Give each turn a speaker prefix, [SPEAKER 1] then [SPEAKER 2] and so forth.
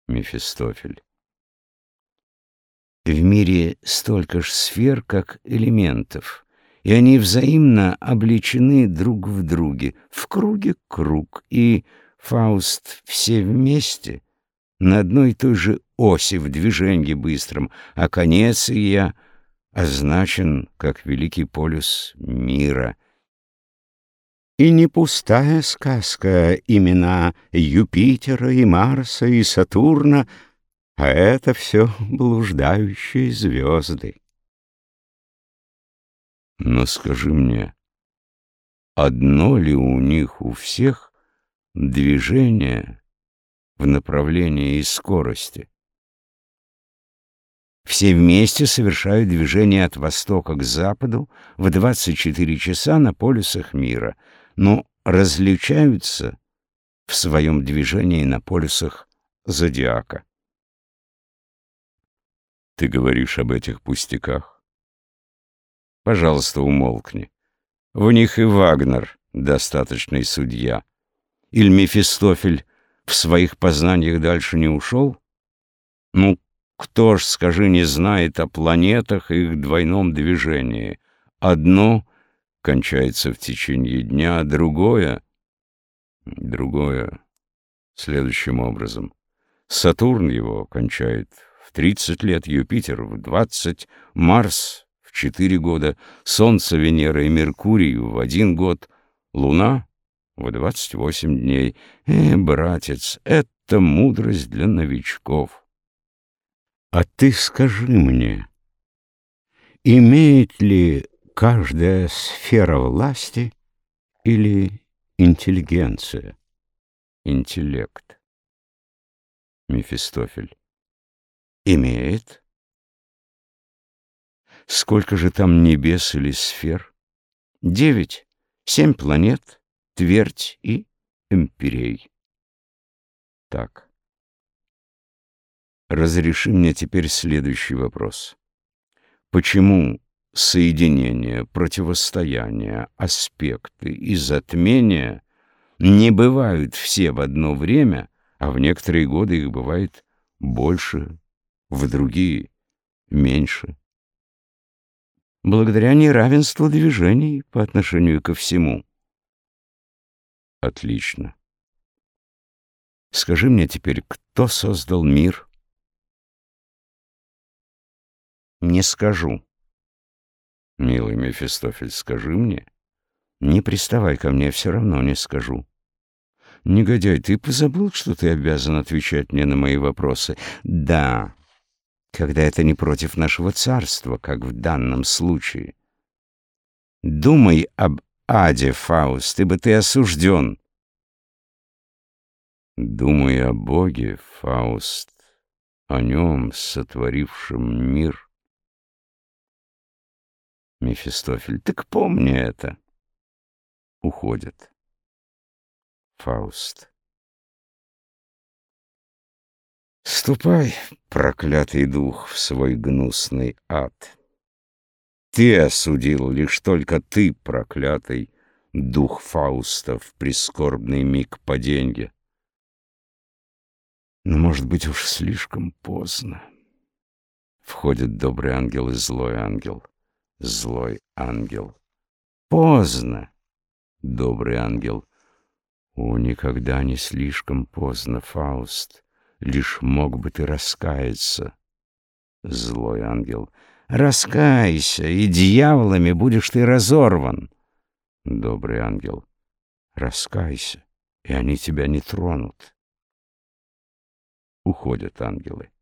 [SPEAKER 1] Мефистофель. В мире столько ж сфер, как элементов, и они взаимно облечены друг в друге, в круге круг, и, Фауст, все вместе на одной и той же оси в движении быстром, а конец ее означен как великий полюс мира. И не пустая сказка имена Юпитера и Марса и Сатурна, а это все блуждающие звезды. Но скажи мне, одно ли у них у всех движение в направлении и скорости? Все вместе совершают движение от востока к западу в 24 часа на полюсах мира, но различаются в своем движении на полюсах зодиака. Ты говоришь об этих пустяках? Пожалуйста, умолкни. В них и Вагнер достаточный судья. Иль Мефистофель в своих познаниях дальше не ушел? Ну, кто ж, скажи, не знает о планетах и их двойном движении? Одно кончается в течение дня, а другое следующим образом. Сатурн его кончает в 30 лет, Юпитер в 20, Марс в 4 года, Солнце, Венера и Меркурий в 1 год, Луна в 28 дней. Братец, это мудрость для новичков. А ты скажи мне, имеет ли каждая сфера власти или интеллигенция? Интеллект. Мефистофель. Имеет. Сколько же там небес или сфер? 9, 7 планет, твердь и эмпирей. Так. Разреши мне теперь следующий вопрос. Почему соединения, противостояния, аспекты и затмения не бывают все в одно время, а в некоторые годы их бывает больше, в другие — меньше? Благодаря неравенству движений по отношению ко всему. Отлично. Скажи мне теперь, кто создал мир? Не скажу. Милый Мефистофель, скажи мне. Не приставай ко мне, все равно не скажу. Негодяй, ты позабыл, что ты обязан отвечать мне на мои вопросы? Да, когда это не против нашего царства, как в данном случае. Думай об аде, Фауст, ибо ты осужден. Думай о Боге, Фауст, о Нем, сотворившем мир. Мефистофель, так помни это. Уходит. Фауст. Ступай, проклятый дух, в свой гнусный ад. Ты осудил, лишь только ты, проклятый дух Фауста, в прискорбный миг паденья. Но, может быть, уж слишком поздно. Входит добрый ангел и злой ангел. Злой ангел. Поздно, добрый ангел. О, никогда не слишком поздно, Фауст. Лишь мог бы ты раскаяться. Злой ангел. Раскайся, и дьяволами будешь ты разорван. Добрый ангел. Раскайся, и они тебя не тронут. Уходят ангелы.